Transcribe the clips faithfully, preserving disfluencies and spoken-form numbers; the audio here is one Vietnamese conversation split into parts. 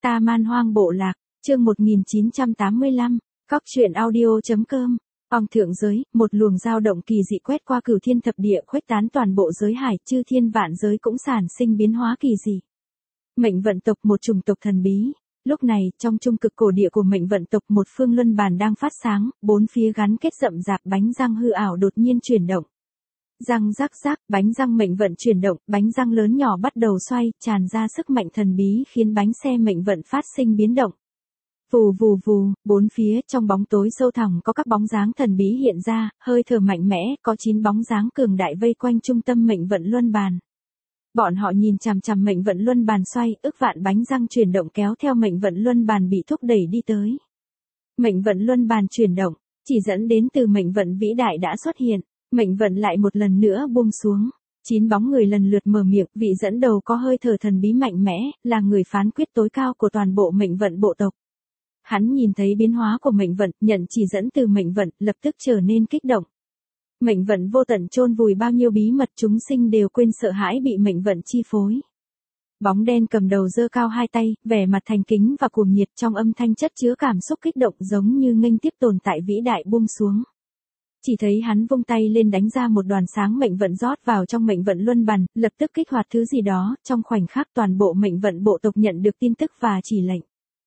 Ta Man Hoang Bộ Lạc, chương một nghìn chín trăm tám mươi lăm, Cóc truyện audio.com. Ông thượng giới, một luồng dao động kỳ dị quét qua cửu thiên thập địa khuếch tán toàn bộ giới hải, chư thiên vạn giới cũng sản sinh biến hóa kỳ dị. Mệnh vận tộc, một chủng tộc thần bí. Lúc này, trong trung cực cổ địa của mệnh vận tộc, một phương luân bàn đang phát sáng, bốn phía gắn kết rậm rạp bánh răng hư ảo đột nhiên chuyển động. Răng rắc rắc, bánh răng mệnh vận chuyển động, bánh răng lớn nhỏ bắt đầu xoay, tràn ra sức mạnh thần bí khiến bánh xe mệnh vận phát sinh biến động. Vù vù vù, bốn phía trong bóng tối sâu thẳm có các bóng dáng thần bí hiện ra, hơi thở mạnh mẽ, có chín bóng dáng cường đại vây quanh trung tâm mệnh vận luân bàn. Bọn họ nhìn chằm chằm mệnh vận luân bàn xoay, ức vạn bánh răng chuyển động kéo theo mệnh vận luân bàn bị thúc đẩy đi tới. Mệnh vận luân bàn chuyển động, chỉ dẫn đến từ mệnh vận vĩ đại đã xuất hiện, mệnh vận lại một lần nữa buông xuống. Chín bóng người lần lượt mở miệng, vị dẫn đầu có hơi thở thần bí mạnh mẽ, là người phán quyết tối cao của toàn bộ mệnh vận bộ tộc. Hắn nhìn thấy biến hóa của mệnh vận, nhận chỉ dẫn từ mệnh vận, lập tức trở nên kích động. Mệnh vận vô tận chôn vùi bao nhiêu bí mật, chúng sinh đều quên sợ hãi bị mệnh vận chi phối. Bóng đen cầm đầu giơ cao hai tay, vẻ mặt thành kính và cuồng nhiệt, trong âm thanh chất chứa cảm xúc kích động giống như nghênh tiếp tồn tại vĩ đại buông xuống. Chỉ thấy hắn vung tay lên đánh ra một đoàn sáng mệnh vận rót vào trong mệnh vận luân bàn, lập tức kích hoạt thứ gì đó, trong khoảnh khắc toàn bộ mệnh vận bộ tộc nhận được tin tức và chỉ lệnh.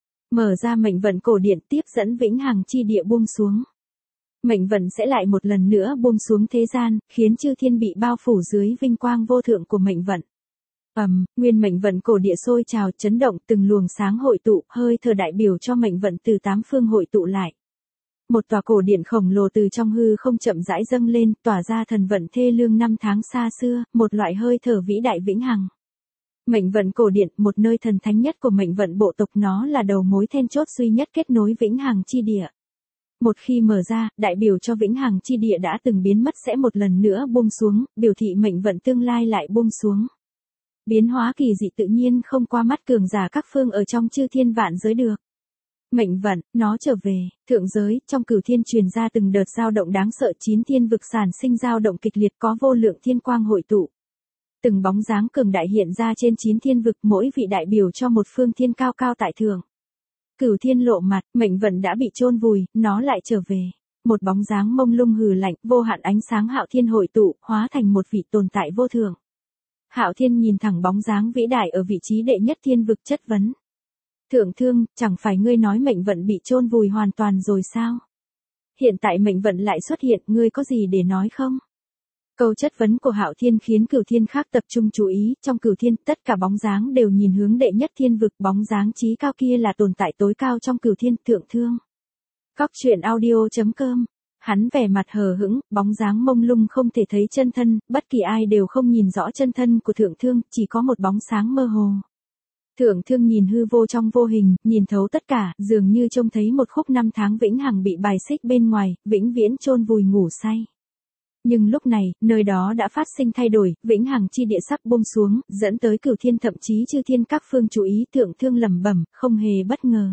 Mở ra mệnh vận cổ điện, tiếp dẫn vĩnh hằng chi địa buông xuống. Mệnh vận sẽ lại một lần nữa buông xuống thế gian, khiến chư thiên bị bao phủ dưới vinh quang vô thượng của mệnh vận. Ầm, um, nguyên mệnh vận cổ địa sôi trào chấn động, từng luồng sáng hội tụ, hơi thở đại biểu cho mệnh vận từ tám phương hội tụ lại. Một tòa cổ điện khổng lồ từ trong hư không chậm rãi dâng lên, tỏa ra thần vận thê lương năm tháng xa xưa, một loại hơi thở vĩ đại vĩnh hằng. Mệnh vận cổ điện, một nơi thần thánh nhất của mệnh vận bộ tộc, nó là đầu mối then chốt duy nhất kết nối vĩnh hằng chi địa. Một khi mở ra, đại biểu cho vĩnh hằng chi địa đã từng biến mất sẽ một lần nữa buông xuống, biểu thị mệnh vận tương lai lại buông xuống. Biến hóa kỳ dị tự nhiên không qua mắt cường giả các phương ở trong chư thiên vạn giới được. Mệnh vận, nó trở về, thượng giới, trong cửu thiên truyền ra từng đợt dao động đáng sợ, chín thiên vực sản sinh dao động kịch liệt, có vô lượng thiên quang hội tụ. Từng bóng dáng cường đại hiện ra trên chín thiên vực, mỗi vị đại biểu cho một phương thiên cao cao tại thượng. Cửu thiên lộ mặt, mệnh vận đã bị chôn vùi, nó lại trở về. Một bóng dáng mông lung hừ lạnh, vô hạn ánh sáng Hạo Thiên hội tụ, hóa thành một vị tồn tại vô thường. Hạo Thiên nhìn thẳng bóng dáng vĩ đại ở vị trí đệ nhất thiên vực, chất vấn. Thượng Thương, chẳng phải ngươi nói mệnh vận bị chôn vùi hoàn toàn rồi sao? Hiện tại mệnh vận lại xuất hiện, ngươi có gì để nói không? Câu chất vấn của Hạo Thiên khiến cửu thiên khác tập trung chú ý, trong cửu thiên tất cả bóng dáng đều nhìn hướng đệ nhất thiên vực, bóng dáng chí cao kia là tồn tại tối cao trong cửu thiên, Thượng Thương. Cóc truyện audio.com. Hắn vẻ mặt hờ hững, bóng dáng mông lung không thể thấy chân thân, bất kỳ ai đều không nhìn rõ chân thân của Thượng Thương, chỉ có một bóng sáng mơ hồ. Thượng Thương nhìn hư vô trong vô hình, nhìn thấu tất cả, dường như trông thấy một khúc năm tháng vĩnh hằng bị bài xích bên ngoài, vĩnh viễn chôn vùi ngủ say. Nhưng lúc này, nơi đó đã phát sinh thay đổi, vĩnh hằng chi địa sắp buông xuống, dẫn tới cửu thiên thậm chí chư thiên các phương chú ý. Thượng Thương lẩm bẩm, không hề bất ngờ.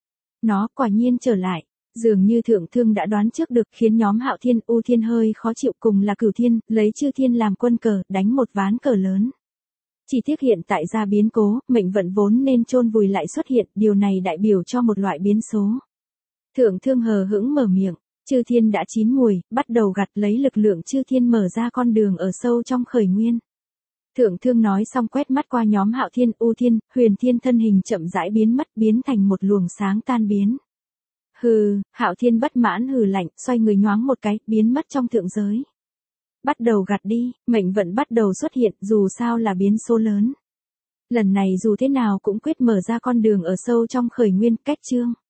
Nó quả nhiên trở lại, dường như Thượng Thương đã đoán trước được, khiến nhóm Hạo Thiên, U Thiên hơi khó chịu, cùng là cửu thiên, lấy chư thiên làm quân cờ, đánh một ván cờ lớn. Chỉ tiếc hiện tại ra biến cố, mệnh vận vốn nên chôn vùi lại xuất hiện, điều này đại biểu cho một loại biến số. Thượng Thương hờ hững mở miệng. Chư thiên đã chín mùi, bắt đầu gặt lấy lực lượng chư thiên mở ra con đường ở sâu trong khởi nguyên. Thượng Thương nói xong quét mắt qua nhóm Hạo Thiên, U Thiên, Huyền Thiên, thân hình chậm rãi biến mất, biến thành một luồng sáng tan biến. Hừ, Hạo Thiên bất mãn hừ lạnh, xoay người nhoáng một cái, biến mất trong thượng giới. Bắt đầu gặt đi, mệnh vận bắt đầu xuất hiện, dù sao là biến số lớn. Lần này dù thế nào cũng quyết mở ra con đường ở sâu trong khởi nguyên, cách chương.